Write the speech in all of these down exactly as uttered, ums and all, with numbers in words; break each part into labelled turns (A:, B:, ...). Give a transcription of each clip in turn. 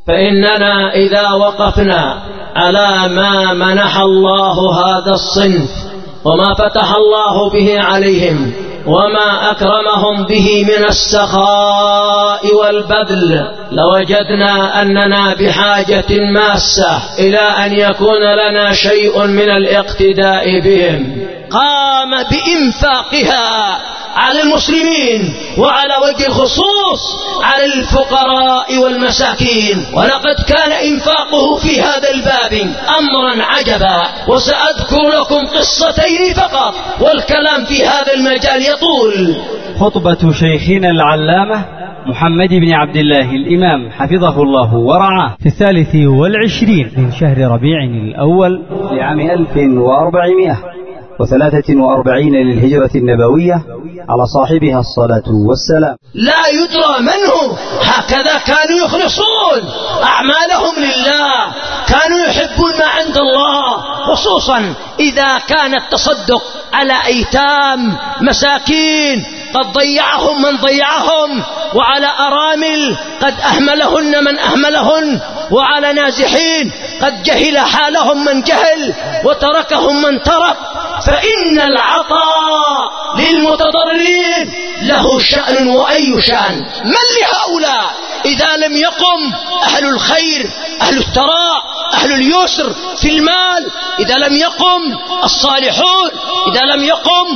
A: فإننا إذا وقفنا على ما منح الله هذا الصنف وما فتح الله به عليهم وما أكرمهم به من السخاء والبذل لوجدنا أننا بحاجة ماسة إلى أن يكون لنا شيء من الاقتداء بهم. قام بإنفاقها على المسلمين وعلى وجه الخصوص على الفقراء والمساكين، ولقد كان إنفاقه في هذا الباب أمرا عجبا. وسأذكر لكم قصتين فقط والكلام في هذا المجال يطول.
B: خطبة شيخنا العلامة محمد بن عبد الله الإمام حفظه الله ورعاه في الثالث والعشرين من شهر ربيع الأول لعام ألف وأربعمائة وثلاثة وأربعين للهجرة النبوية على صاحبها الصلاة والسلام.
A: لا يدرى من هو، هكذا كانوا يخلصون أعمالهم لله، كانوا يحبون ما عند الله، خصوصا إذا كان التصدق على أيتام مساكين قد ضيعهم من ضيعهم، وعلى أرامل قد أهملهن من أهملهن، وعلى نازحين قد جهل حالهم من جهل وتركهم من ترك. فإن العطاء للمتضررين له شأن وأي شأن. من لهؤلاء إذا لم يقم أهل الخير أهل الثراء أهل اليسر في المال، إذا لم يقم الصالحون، إذا لم يقم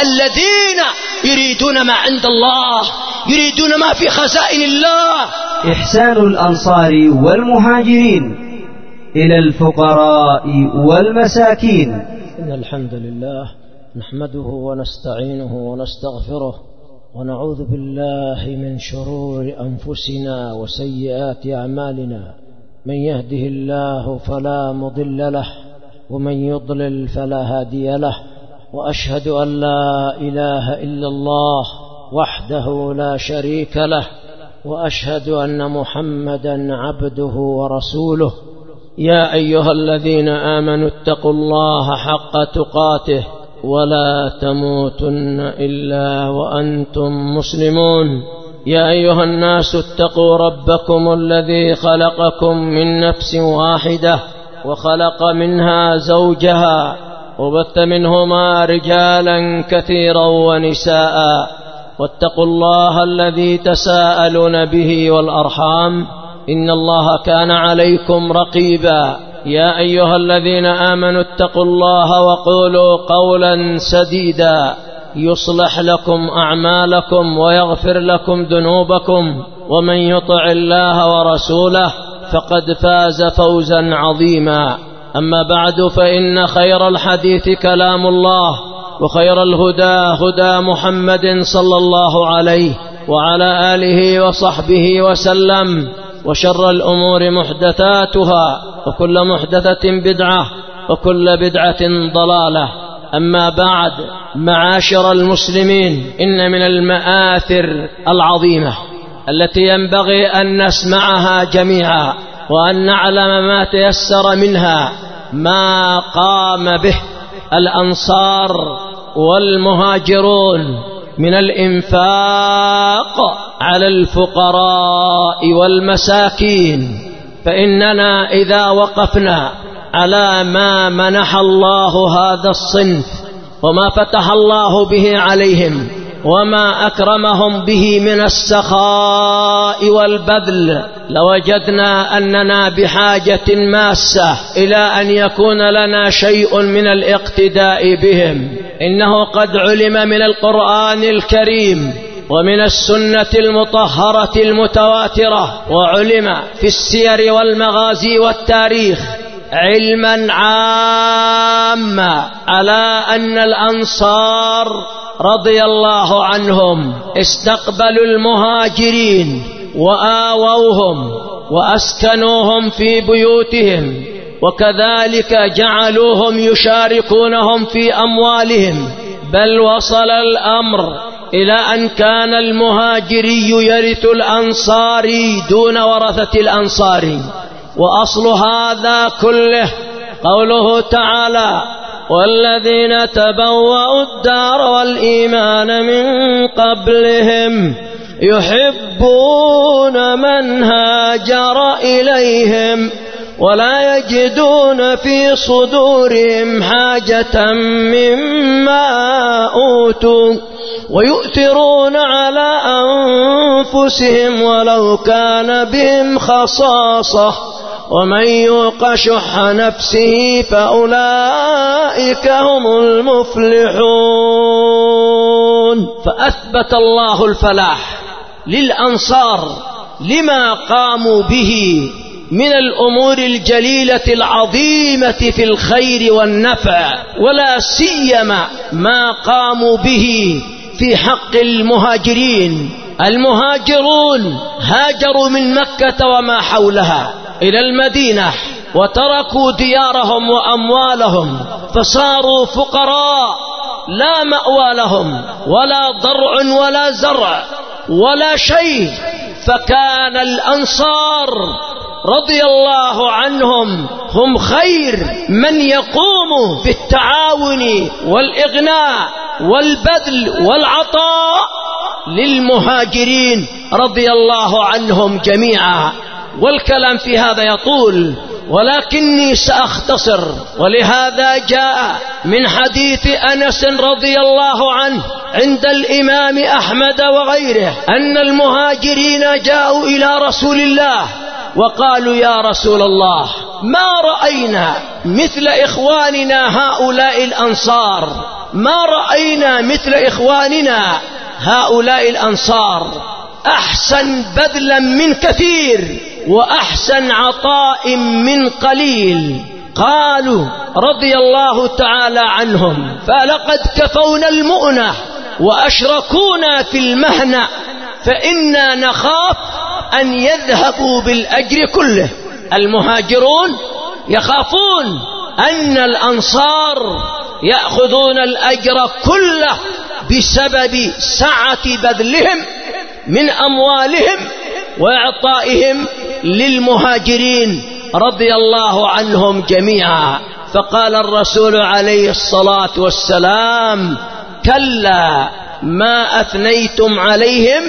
A: الذين يريدون ما عند الله، يريدون ما في خزائن الله.
B: إحسان الأنصار والمهاجرين إلى الفقراء والمساكين.
A: إن الحمد لله نحمده ونستعينه ونستغفره ونعوذ بالله من شرور أنفسنا وسيئات أعمالنا. من يهده الله فلا مضل له ومن يضلل فلا هادي له، وأشهد أن لا إله إلا الله وحده لا شريك له، وأشهد أن محمدا عبده ورسوله. يا أيها الذين آمنوا اتقوا الله حق تقاته ولا تموتن إلا وأنتم مسلمون. يا أيها الناس اتقوا ربكم الذي خلقكم من نفس واحدة وخلق منها زوجها وبث منهما رجالا كثيرا ونساء، واتقوا الله الذي تساءلون به والأرحام إن الله كان عليكم رقيبا. يا أيها الذين آمنوا اتقوا الله وقولوا قولا سديدا يصلح لكم أعمالكم ويغفر لكم ذنوبكم، ومن يطع الله ورسوله فقد فاز فوزا عظيما. أما بعد، فإن خير الحديث كلام الله، وخير الهدى هدى محمد صلى الله عليه وعلى آله وصحبه وسلم، وشر الأمور محدثاتها، وكل محدثة بدعة، وكل بدعة ضلالة. أما بعد، معاشر المسلمين، إن من المآثر العظيمة التي ينبغي أن نسمعها جميعا وأن نعلم ما تيسر منها ما قام به الأنصار والمهاجرون من الإنفاق على الفقراء والمساكين. فإننا إذا وقفنا على ما منح الله هذا الصنف وما فتح الله به عليهم وما أكرمهم به من السخاء والبذل لوجدنا أننا بحاجة ماسة إلى أن يكون لنا شيء من الاقتداء بهم. إنه قد علم من القرآن الكريم ومن السنة المطهرة المتواترة، وعلم في السير والمغازي والتاريخ علما عاما على أن الأنصار رضي الله عنهم استقبلوا المهاجرين وآووهم وأسكنوهم في بيوتهم، وكذلك جعلوهم يشاركونهم في أموالهم، بل وصل الأمر إلى أن كان المهاجري يرث الأنصاري دون ورثة الأنصاري. وأصل هذا كله قوله تعالى: والذين تبوأوا الدار والإيمان من قبلهم يحبون من هاجر إليهم ولا يجدون في صدورهم حاجة مما أوتوا ويؤثرون على أنفسهم ولو كان بهم خصاصة ومن يوق شح نفسه فأولئك هم المفلحون. فأثبت الله الفلاح للأنصار لما قاموا به من الأمور الجليلة العظيمة في الخير والنفع، ولا سيما ما قاموا به في حق المهاجرين. المهاجرون هاجروا من مكة وما حولها إلى المدينة وتركوا ديارهم وأموالهم فصاروا فقراء لا مأوى لهم ولا ضرع ولا زرع ولا شيء. فكان الأنصار رضي الله عنهم هم خير من يقوم بالتعاون والإغناء والبذل والعطاء للمهاجرين رضي الله عنهم جميعا. والكلام في هذا يطول ولكني سأختصر. ولهذا جاء من حديث أنس رضي الله عنه عند الإمام أحمد وغيره أن المهاجرين جاءوا إلى رسول الله وقالوا يا رسول الله ما رأينا مثل إخواننا هؤلاء الأنصار، ما رأينا مثل إخواننا هؤلاء الأنصار، أحسن بذلا من كثير وأحسن عطاء من قليل. قالوا رضي الله تعالى عنهم فلقد كفونا المؤنة وأشركونا في المهنة فإنا نخاف أن يذهبوا بالأجر كله. المهاجرون يخافون أن الأنصار يأخذون الأجر كله بسبب سعة بذلهم من أموالهم وإعطائهم للمهاجرين رضي الله عنهم جميعا. فقال الرسول عليه الصلاة والسلام كلا ما أثنيتم عليهم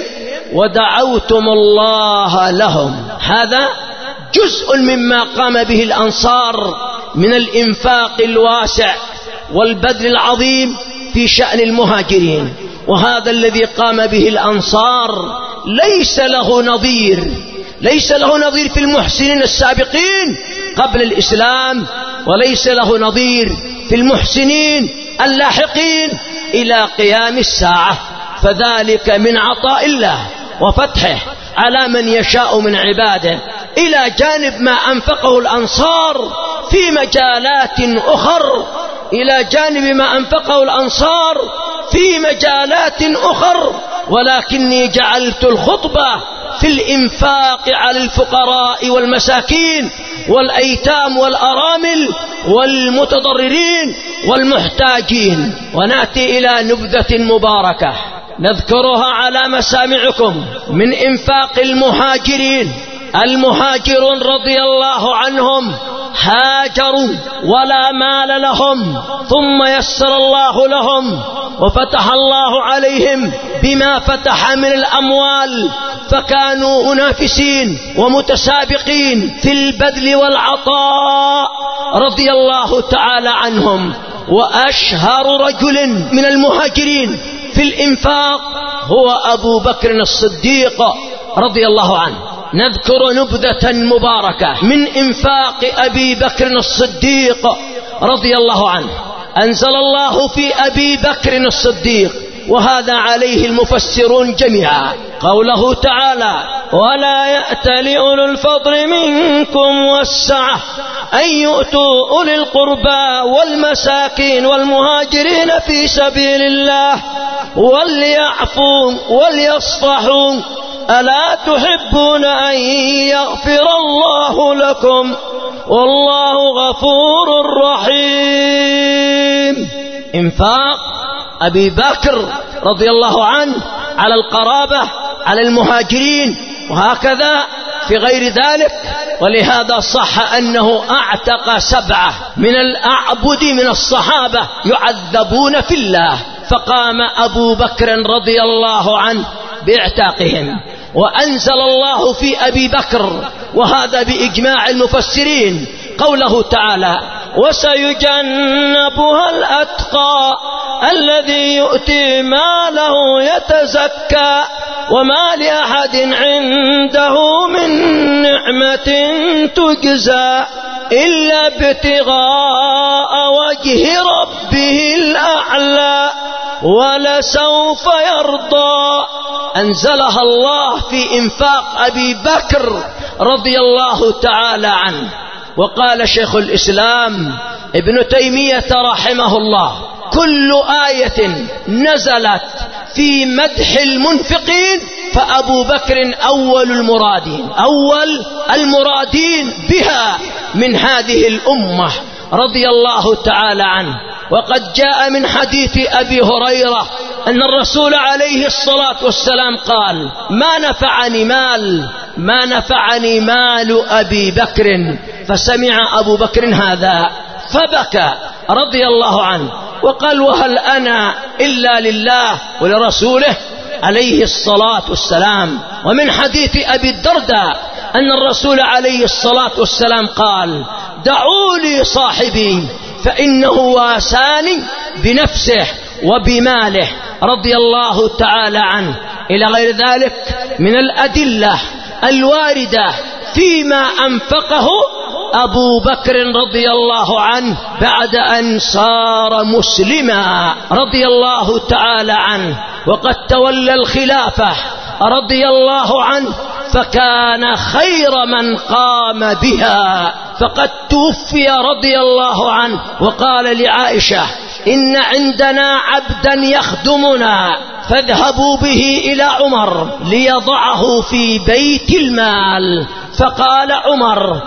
A: ودعوتم الله لهم. هذا جزء مما قام به الأنصار من الإنفاق الواسع والبذل العظيم في شأن المهاجرين. وهذا الذي قام به الأنصار ليس له نظير، ليس له نظير في المحسنين السابقين قبل الإسلام، وليس له نظير في المحسنين اللاحقين إلى قيام الساعة. فذلك من عطاء الله وفتحه على من يشاء من عباده، إلى جانب ما أنفقه الأنصار في مجالات أخر، إلى جانب ما أنفقه الأنصار في مجالات أخر. ولكني جعلت الخطبة في الإنفاق على الفقراء والمساكين والأيتام والأرامل والمتضررين والمحتاجين. ونأتي إلى نبذة مباركة نذكرها على مسامعكم من إنفاق المهاجرين. المهاجرون رضي الله عنهم هاجروا ولا مال لهم، ثم يسر الله لهم وفتح الله عليهم بما فتح من الأموال، فكانوا منافسين ومتسابقين في البذل والعطاء رضي الله تعالى عنهم. وأشهر رجل من المهاجرين في الإنفاق هو أبو بكر الصديق رضي الله عنه. نذكر نبذة مباركة من إنفاق أبي بكر الصديق رضي الله عنه. أنزل الله في أبي بكر الصديق، وهذا عليه المفسرون جميعا، قوله تعالى ولا يأتل أولو الفضل منكم والسعة أن يؤتوا أولي القربى والمساكين والمهاجرين في سبيل الله وليعفوا وليصفحوا ألا تحبون أن يغفر الله لكم والله غفور رحيم. إنفاق أبي بكر رضي الله عنه على القرابة على المهاجرين، وهكذا في غير ذلك. ولهذا صح أنه أعتق سبعة من الأعبد من الصحابة يعذبون في الله، فقام أبو بكر رضي الله عنه باعتاقهم. وأنزل الله في أبي بكر، وهذا بإجماع المفسرين، قوله تعالى: وسيجنبها الأتقى الذي يؤتي ماله يتزكى وما لأحد عنده من نعمة تجزى إلا ابتغاء وجه ربه الأعلى ولسوف يرضى. أنزلها الله في إنفاق أبي بكر رضي الله تعالى عنه. وقال شيخ الإسلام ابن تيمية رحمه الله: كل آية نزلت في مدح المنفقين فأبو بكر أول المرادين أول المرادين بها من هذه الأمة رضي الله تعالى عنه. وقد جاء من حديث أبي هريرة أن الرسول عليه الصلاة والسلام قال: ما نفعني مال ما نفعني مال أبي بكر. فسمع أبو بكر هذا فبكى رضي الله عنه وقال: وهل أنا إلا لله ولرسوله عليه الصلاة والسلام. ومن حديث أبي الدرداء أن الرسول عليه الصلاة والسلام قال: دعوا لي صاحبي فإنه واساني بنفسه وبماله رضي الله تعالى عنه، إلى غير ذلك من الأدلة الواردة فيما أنفقه أبو بكر رضي الله عنه بعد أن صار مسلما رضي الله تعالى عنه. وقد تولى الخلافة رضي الله عنه فكان خير من قام بها، فقد توفي رضي الله عنه وقال لعائشة: إن عندنا عبدا يخدمنا فاذهبوا به إلى عمر ليضعه في بيت المال. فقال عمر: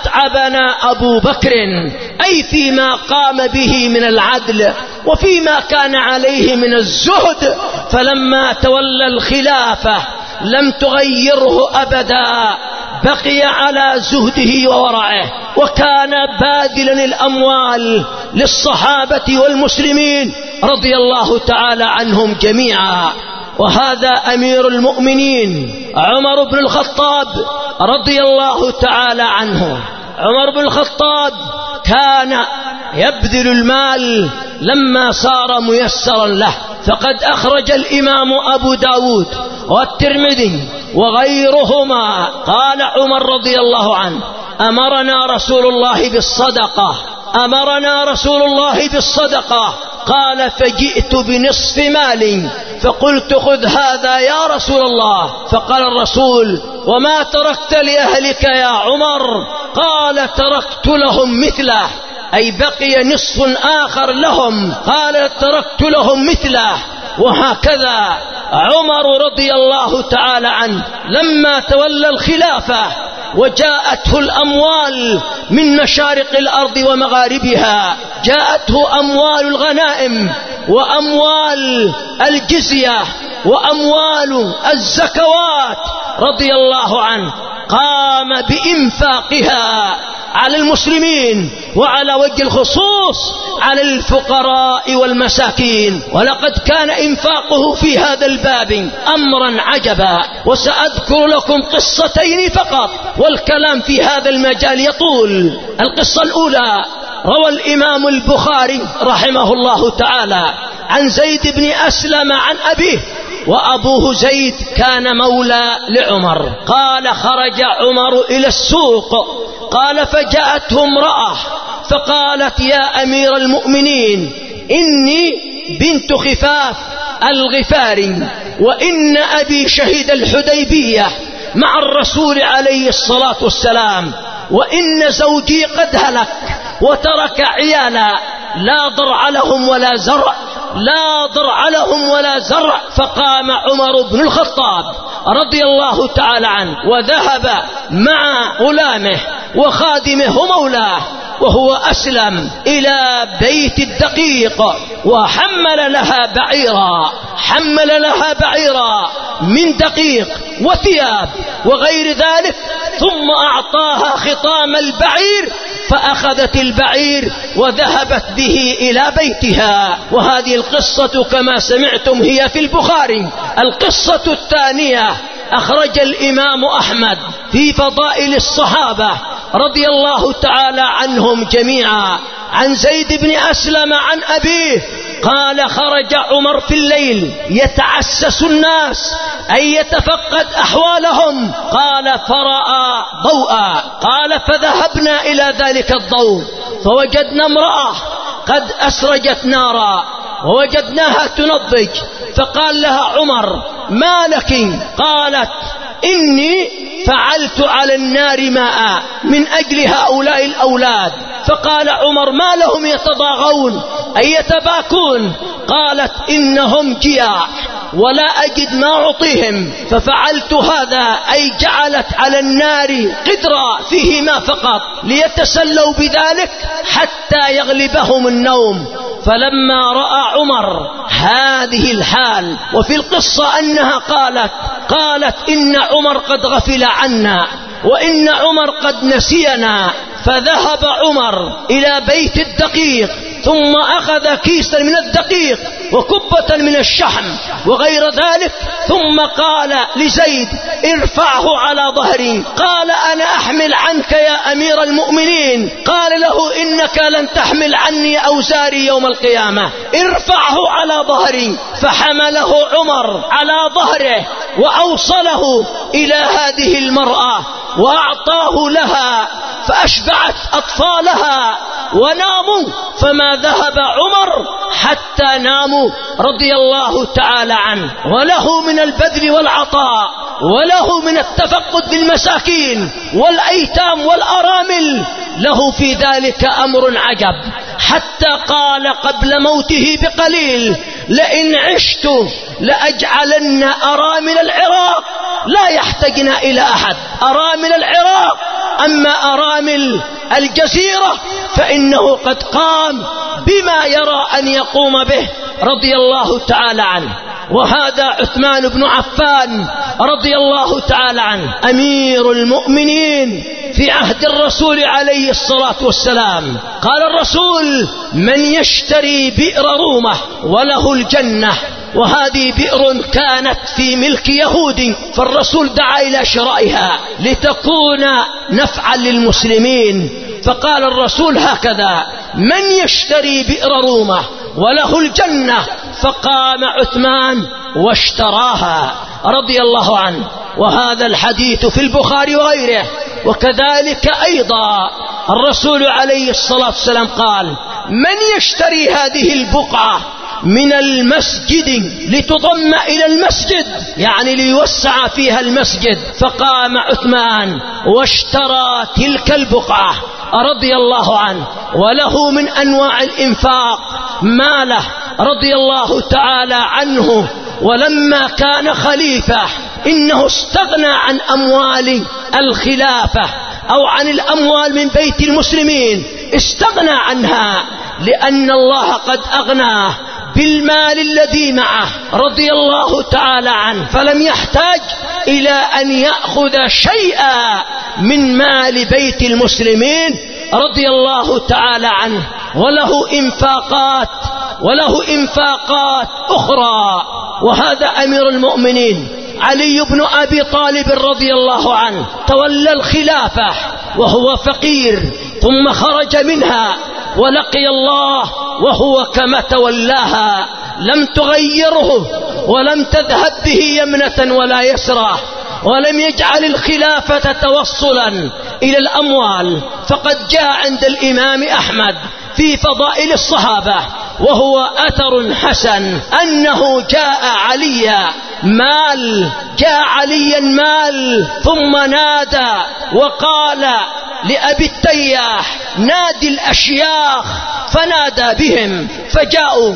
A: أتعبنا أبو بكر، أي فيما قام به من العدل وفيما كان عليه من الزهد، فلما تولى الخلافة لم تغيره أبدا، بقي على زهده وورعه، وكان باذلا الأموال للصحابة والمسلمين رضي الله تعالى عنهم جميعا. وهذا أمير المؤمنين عمر بن الخطاب رضي الله تعالى عنه. عمر بن الخطاب كان يبذل المال لما صار ميسرا له، فقد أخرج الإمام أبو داود والترمذي وغيرهما قال عمر رضي الله عنه: أمرنا رسول الله بالصدقة أمرنا رسول الله بالصدقة قال: فجئت بنصف مالي فقلت: خذ هذا يا رسول الله. فقال الرسول: وما تركت لأهلك يا عمر؟ قال: تركت لهم مثله، أي بقي نصف آخر لهم، قال: تركت لهم مثله. وهكذا عمر رضي الله تعالى عنه لما تولى الخلافة وجاءته الأموال من مشارق الأرض ومغاربها، جاءته أموال الغنائم وأموال الجزية وأموال الزكوات رضي الله عنه، قام بإنفاقها على المسلمين وعلى وجه الخصوص على الفقراء والمساكين. ولقد كان إنفاقه في هذا الباب أمرا عجبا، وسأذكر لكم قصتين فقط والكلام في هذا المجال يطول. القصة الأولى روى الإمام البخاري رحمه الله تعالى عن زيد بن أسلم عن أبيه، وأبوه زيد كان مولى لعمر. قال: خرج عمر إلى السوق، قال: فجاءته امرأة فقالت: يا أمير المؤمنين، إني بنت خفاف الغفاري، وإن أبي شهد الحديبية مع الرسول عليه الصلاة والسلام، وإن زوجي قد هلك وترك عيالا لا ضرع لهم ولا زرع لا ضرع لهم ولا زرع. فقام عمر بن الخطاب رضي الله تعالى عنه وذهب مع غلامه وخادمه ومولاه وهو أسلم إلى بيت الدقيق، وحمل لها بعيرا حمل لها بعيرا من دقيق وثياب وغير ذلك، ثم أعطاها خطام البعير فأخذت البعير وذهبت به إلى بيتها. وهذه القصة كما سمعتم هي في البخاري. القصة الثانية أخرج الإمام أحمد في فضائل الصحابة رضي الله تعالى عنهم جميعا عن زيد بن أسلم عن أبيه قال خرج عمر في الليل يتعسس الناس أي يتفقد أحوالهم. قال فرأى ضوءا، قال فذهبنا إلى ذلك الضوء فوجدنا امرأة قد أسرجت نارا ووجدناها تنضج، فقال لها عمر ما لك؟ قالت إني فعلت على النار ماء من أجل هؤلاء الأولاد. فقال عمر ما لهم يتضاغون أي يتباكون؟ قالت إنهم جياع ولا أجد ما أعطيهم ففعلت هذا، أي جعلت على النار قدرا فيه ما فقط ليتسلوا بذلك حتى يغلبهم النوم. فلما رأى عمر هذه الحال، وفي القصة أنها قالت قالت إن عمر قد غفل عنا وإن عمر قد نسينا، فذهب عمر إلى بيت الدقيق ثم أخذ كيسا من الدقيق وكبة من الشحم وغير ذلك، ثم قال لزيد ارفعه على ظهري. قال أنا أحمل عنك يا أمير المؤمنين. قال له إنك لن تحمل عني أوزاري يوم القيامة، ارفعه على ظهري. فحمله عمر على ظهره وأوصله إلى هذه المرأة وأعطاه لها فأشبعت أطفالها وناموا، فما ذهب عمر حتى ناموا رضي الله تعالى عنه. وله من البذل والعطاء وله من التفقد بالمساكين والأيتام والأرامل، له في ذلك أمر عجب، حتى قال قبل موته بقليل لئن عشت لأجعلن أرامل العراق لا يحتاجن إلى أحد. أرامل العراق، أما أرامل الجزيرة فإنه قد قام بما يرى أن يقوم به رضي الله تعالى عنه. وهذا عثمان بن عفان رضي الله تعالى عنه أمير المؤمنين في عهد الرسول عليه الصلاة والسلام. قال الرسول من يشتري بئر رومة وله الجنة، وهذه بئر كانت في ملك يهودي، فالرسول دعا إلى شرائها لتكون نفعا للمسلمين. فقال الرسول هكذا من يشتري بئر رومة وله الجنة، فقام عثمان واشتراها رضي الله عنه. وهذا الحديث في البخاري وغيره. وكذلك أيضا الرسول عليه الصلاة والسلام قال من يشتري هذه البقعة من المسجد لتضم إلى المسجد، يعني ليوسع فيها المسجد. فقام عثمان واشترى تلك البقعة رضي الله عنه. وله من أنواع الإنفاق ماله رضي الله تعالى عنه. ولما كان خليفة إنه استغنى عن أموال الخلافة أو عن الأموال من بيت المسلمين، استغنى عنها لأن الله قد أغناه بالمال الذي معه رضي الله تعالى عنه، فلم يحتاج إلى أن يأخذ شيئا من مال بيت المسلمين رضي الله تعالى عنه. وله إنفاقات وله إنفاقات أخرى. وهذا أمير المؤمنين علي بن أبي طالب رضي الله عنه تولى الخلافة وهو فقير، ثم خرج منها ولقي الله وهو كما تولاها، لم تغيره ولم تذهب به يمنة ولا يسرى، ولم يجعل الخلافة توصلا إلى الأموال. فقد جاء عند الإمام أحمد في فضائل الصحابة وهو أثر حسن أنه جاء عليا مال جاء عليا مال ثم نادى وقال لأبي التياح نادي الأشياخ، فنادى بهم فجاءوا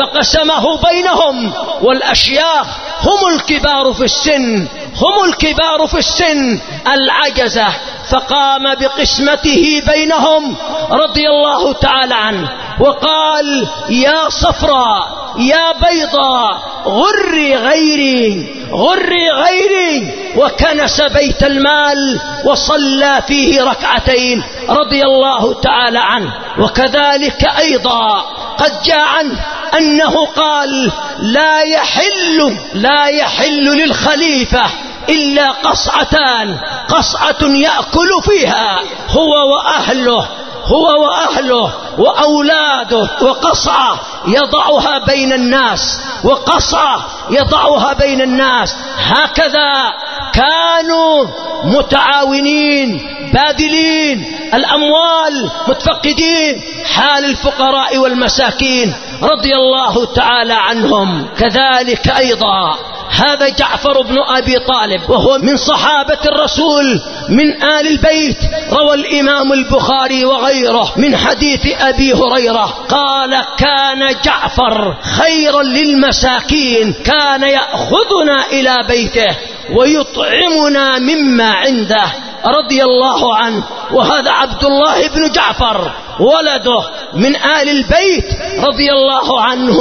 A: فقسمه بينهم، والأشياخ هم الكبار في السن هم الكبار في السن العجزة، فقام بقسمته بينهم رضي الله تعالى عنه وقال يا صفراء يا بيضاء غري غيري غري غيري وكنس بيت المال وصلى فيه ركعتين رضي الله تعالى عنه. وكذلك أيضا قد جاء عنه أنه قال لا يحل لا يحل للخليفة إلا قصعتان، قصعة يأكل فيها هو وأهله هو وأهله وأولاده، وقصعة يضعها بين الناس وقصعة يضعها بين الناس. هكذا كانوا متعاونين باذلين الأموال متفقدين حال الفقراء والمساكين رضي الله تعالى عنهم. كذلك أيضا هذا جعفر بن أبي طالب وهو من صحابة الرسول من آل البيت، روى الإمام البخاري وغيره من حديث أبي هريرة قال كان جعفر خيرا للمساكين، كان يأخذنا إلى بيته ويطعمنا مما عنده رضي الله عنه. وهذا عبد الله بن جعفر ولده من آل البيت رضي الله عنه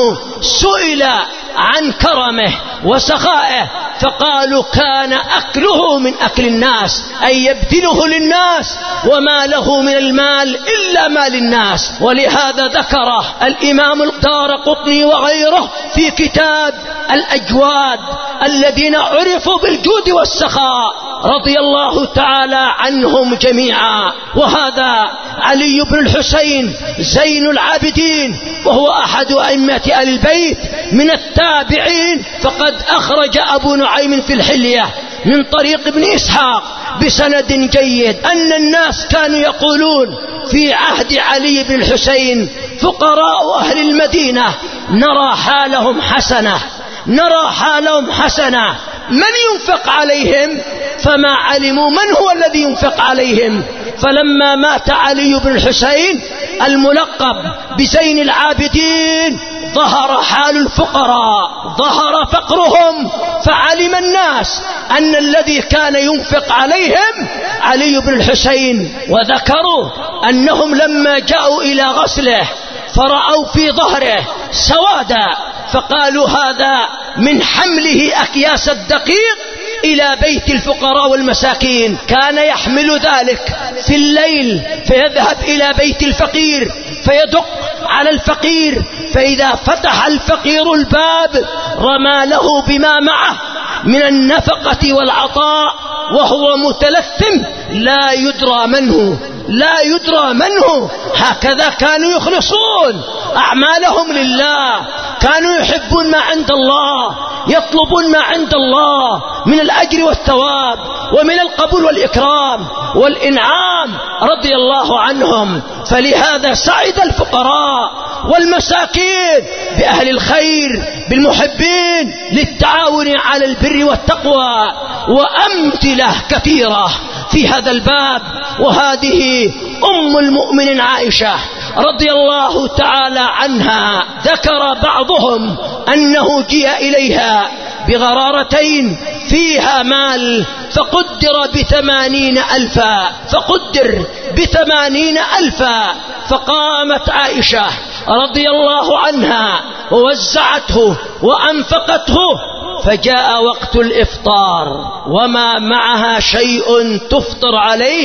A: سئل عن كرمه وسخائه فقالوا كان أكله من أكل الناس، أي يبذله للناس وما له من المال إلا ما للناس. ولهذا ذكره الإمام الدارقطني وغيره في كتاب الأجواد الذين عرفوا بالجود والسخاء رضي الله تعالى عنهم جميعا. وهذا علي بن الحسين زين العابدين وهو أحد أئمة آل البيت من التابعين، فقد أخرج أبو نعيم في الحلية من طريق ابن إسحاق بسند جيد أن الناس كانوا يقولون في عهد علي بن الحسين فقراء أهل المدينة نرى حالهم حسنة نرى حالهم حسنة من ينفق عليهم؟ فما علموا من هو الذي ينفق عليهم. فلما مات علي بن الحسين الملقب بزين العابدين ظهر حال الفقراء، ظهر فقرهم، فعلم الناس أن الذي كان ينفق عليهم علي بن الحسين. وذكروا أنهم لما جاءوا إلى غسله فرأوا في ظهره سوادا فقالوا هذا من حمله أكياس الدقيق إلى بيت الفقراء والمساكين. كان يحمل ذلك في الليل فيذهب إلى بيت الفقير فيدق على الفقير، فإذا فتح الفقير الباب رمى له بما معه من النفقة والعطاء وهو متلثم لا يدرى منه لا يدرى منه. هكذا كانوا يخلصون أعمالهم لله، كانوا يحبون ما عند الله، يطلبون ما عند الله من الأجر والثواب ومن القبول والإكرام والإنعام رضي الله عنهم. فلهذا سعد الفقراء والمساكين بأهل الخير بالمحبين للتعاون على البر والتقوى، وأمثلة كثيرة في هذا الباب. وهذه أم المؤمنين عائشة رضي الله تعالى عنها ذكر بعضهم أنه جاء إليها بغرارتين فيها مال فقدر بثمانين ألفا فقدر بثمانين ألفا فقامت عائشة رضي الله عنها ووزعته وأنفقته، فجاء وقت الإفطار وما معها شيء تفطر عليه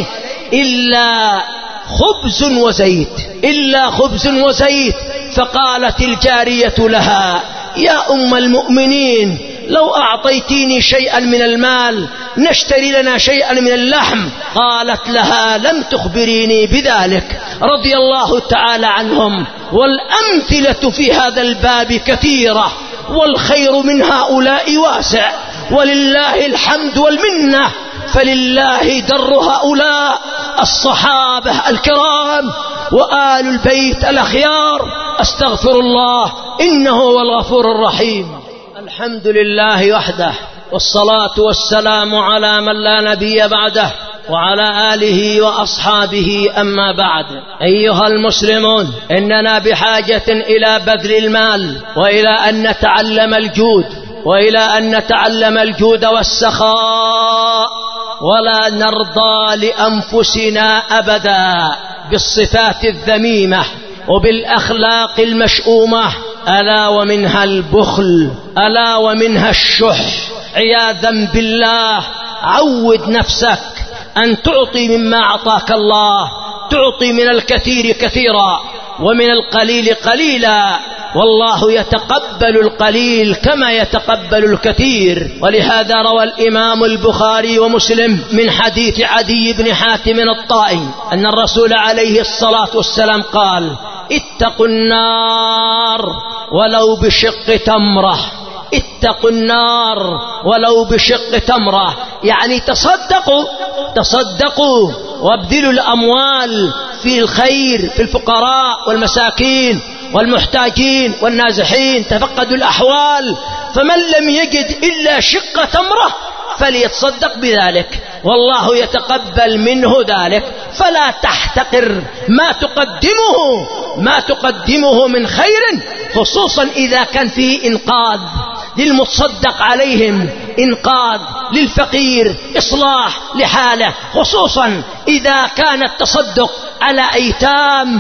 A: إلا خبز وزيت إلا خبز وزيت فقالت الجارية لها يا أم المؤمنين لو أعطيتيني شيئا من المال نشتري لنا شيئا من اللحم. قالت لها لم تخبريني بذلك رضي الله تعالى عنهم. والأمثلة في هذا الباب كثيرة والخير من هؤلاء واسع ولله الحمد والمنة. فلله در هؤلاء الصحابة الكرام وآل البيت الأخيار. أستغفر الله إنه هو الغفور الرحيم. الحمد لله وحده والصلاة والسلام على من لا نبي بعده وعلى آله وأصحابه. أما بعد، أيها المسلمون، إننا بحاجة إلى بذل المال وإلى أن نتعلم الجود وإلى أن نتعلم الجود والسخاء، ولا نرضى لأنفسنا أبدا بالصفات الذميمة وبالأخلاق المشؤومة ألا ومنها البخل، ألا ومنها الشح عياذا بالله. عود نفسك أن تعطي مما أعطاك الله، تعطي من الكثير كثيرا ومن القليل قليلا، والله يتقبل القليل كما يتقبل الكثير. ولهذا روى الإمام البخاري ومسلم من حديث عدي بن حاتم الطائي أن الرسول عليه الصلاة والسلام قال: اتقوا النار ولو بشق تمرة، اتقوا النار ولو بشق تمرة، يعني تصدقوا تصدقوا وابذلوا الأموال في الخير، في الفقراء والمساكين والمحتاجين والنازحين، تفقدوا الأحوال. فمن لم يجد إلا شق تمرة فليتصدق بذلك، والله يتقبل منه ذلك. فلا تحتقر ما تقدمه ما تقدمه من خير، خصوصا إذا كان فيه إنقاذ للمتصدق عليهم، إنقاذ للفقير، إصلاح لحاله، خصوصا إذا كان التصدق على أيتام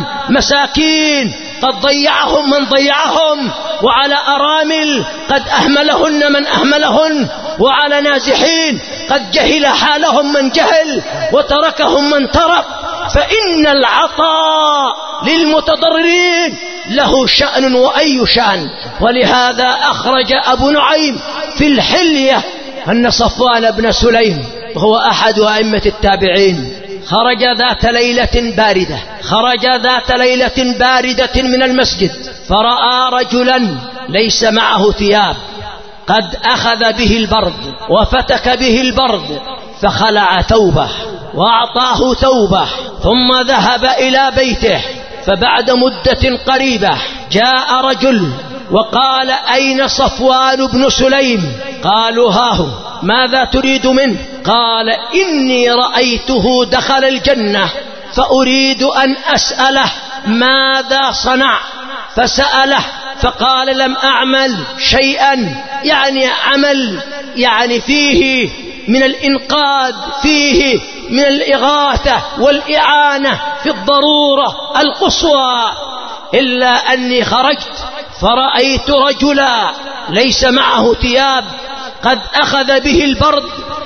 A: مساكين قد ضيعهم من ضيعهم، وعلى أرامل قد أهملهن من أهملهن، وعلى نازحين قد جهل حالهم من جهل وتركهم من ترك. فإن العطاء للمتضررين له شأن وأي شأن. ولهذا أخرج أبو نعيم في الحلية أن صفوان بن سليم وهو أحد أئمة التابعين خرج ذات ليلة باردة خرج ذات ليلة باردة من المسجد، فرأى رجلا ليس معه ثياب، قد أخذ به البرد وفتك به البرد، فخلع ثوبه وأعطاه ثوبه، ثم ذهب إلى بيته. فبعد مدة قريبة جاء رجل وقال: أين صفوان بن سليم؟ قالوا: ها هو. ماذا تريد منه؟ قال: إني رأيته دخل الجنة فأريد أن أسأله ماذا صنع. فسأله فقال: لم أعمل شيئا، يعني عمل يعني فيه من الإنقاذ، فيه من الإغاثة والإعانة في الضرورة القصوى، إلا أني خرجت فرأيت رجلا ليس معه ثياب، قد أخذ به البرد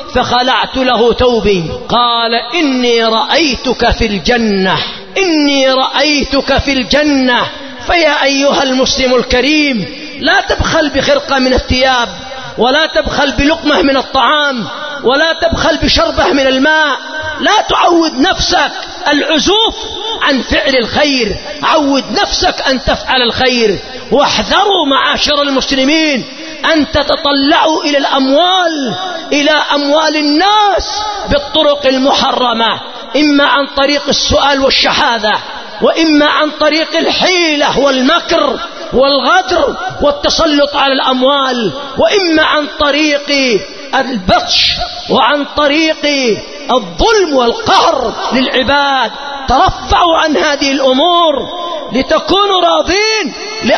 A: فخلعت له ثوبي. قال: إني رأيتك في الجنة، إني رأيتك في الجنة. فيا أيها المسلم الكريم، لا تبخل بخرقة من الثياب، ولا تبخل بلقمة من الطعام، ولا تبخل بشربة من الماء. لا تعود نفسك العزوف عن فعل الخير، عود نفسك أن تفعل الخير. واحذروا معاشر المسلمين أن تتطلعوا إلى الأموال إلى أموال الناس بالطرق المحرمة، إما عن طريق السؤال والشحاذة، وإما عن طريق الحيلة والمكر والغدر والتسلط على الأموال، وإما عن طريق البطش وعن طريق الظلم والقهر للعباد. ترفعوا عن هذه الأمور لتكونوا راضين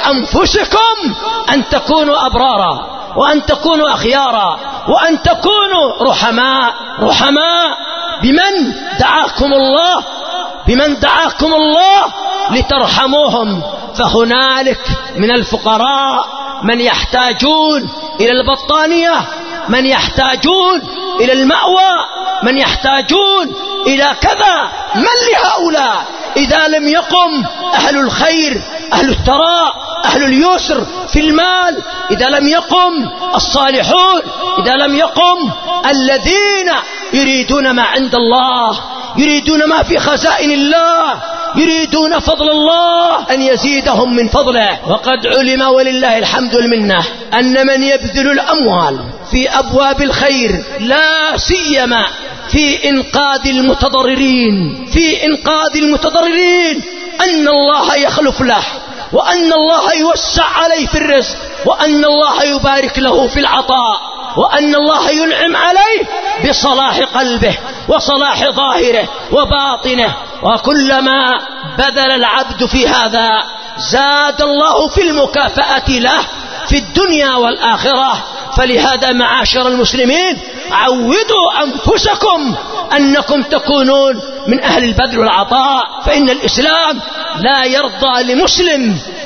A: لأنفسكم أن تكونوا أبرارا، وأن تكونوا أخيارا، وأن تكونوا رحماء رحماء بمن دعاكم الله بمن دعاكم الله لترحموهم. فهنالك من الفقراء من يحتاجون إلى البطانية، من يحتاجون إلى المأوى، من يحتاجون إلى كذا. من لهؤلاء إذا لم يقم أهل الخير، أهل الثراء، أهل اليسر في المال، إذا لم يقم الصالحون، إذا لم يقم الذين يريدون ما عند الله، يريدون ما في خزائن الله، يريدون فضل الله أن يزيدهم من فضله. وقد علم ولله الحمد والمنة أن من يبذل الأموال في أبواب الخير، لا سيما في إنقاذ المتضررين في إنقاذ المتضررين أن الله يخلف له، وأن الله يوسع عليه في الرزق، وأن الله يبارك له في العطاء، وأن الله ينعم عليه بصلاح قلبه وصلاح ظاهره وباطنه. وكلما بذل العبد في هذا زاد الله في المكافأة له في الدنيا والآخرة. فلهذا معاشر المسلمين، عودوا أنفسكم أنكم تكونون من أهل البذل والعطاء، فإن الإسلام لا يرضى لمسلم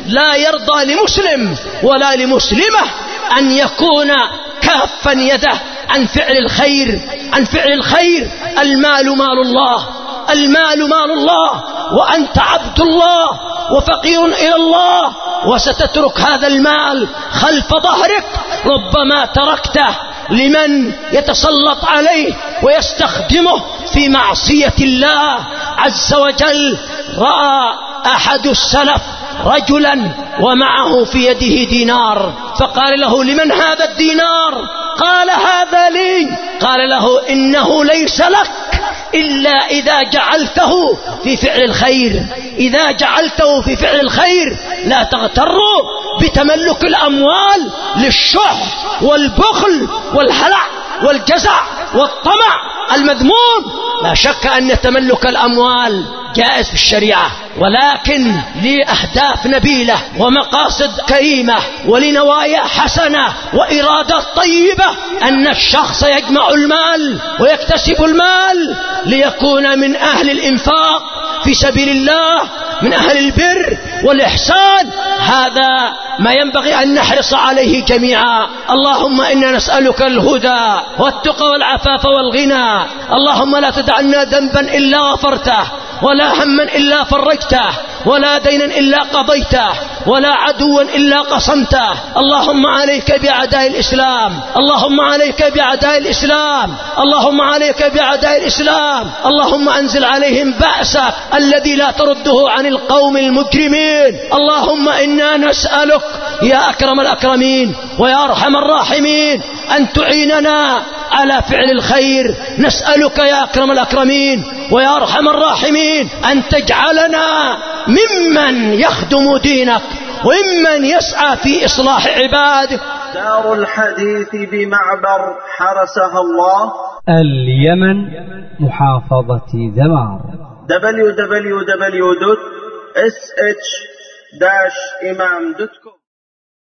A: لا يرضى لمسلم ولا لمسلمة أن يكون كافا يده عن فعل الخير عن فعل الخير. المال مال الله، المال مال الله، وأنت عبد الله وفقير إلى الله، وستترك هذا المال خلف ظهرك، ربما تركته لمن يتسلط عليه ويستخدمه في معصية الله عز وجل. رأى أحد السلف رجلا ومعه في يده دينار، فقال له: لمن هذا الدينار؟ قال: هذا لي. قال له: إنه ليس لك إلا إذا جعلته في فعل الخير، إذا جعلته في فعل الخير. لا تغتروا بتملك الأموال للشح والبخل والهلع والجزع والطمع المذموم. لا شك أن تملك الأموال جائز في الشريعة، ولكن لأهداف نبيلة ومقاصد كريمة ولنوايا حسنة وإرادات طيبة، أن الشخص يجمع المال ويكتسب المال ليكون من أهل الإنفاق في سبيل الله، من أهل البر والإحسان. هذا ما ينبغي أن نحرص عليه جميعا. اللهم إنا نسألك الهدى والتقى والعفاف والغنى. اللهم لا تدع لنا ذنبا إلا غفرته، ولا هما إلا فرجته، ولا دينا إلا قضيته، ولا عدوا إلا قصمته. اللهم عليك بأعداء الإسلام، اللهم عليك بأعداء الإسلام، اللهم عليك بأعداء الإسلام. اللهم أنزل عليهم بأسك الذي لا ترده عن القوم المجرمين. اللهم إنا نسألك يا أكرم الأكرمين ويا أرحم الراحمين أن تعيننا على فعل الخير. نسألك يا أكرم الأكرمين ويا أرحم الراحمين أن تجعلنا ممن يخدم دينك وممن يسعى في إصلاح عبادك.
C: دار الحديث بمعبر حرسها الله،
B: اليمن، محافظة ذمار.
C: دبليو دبليو دبليو دوت إس إتش داش إمام دوت كوم.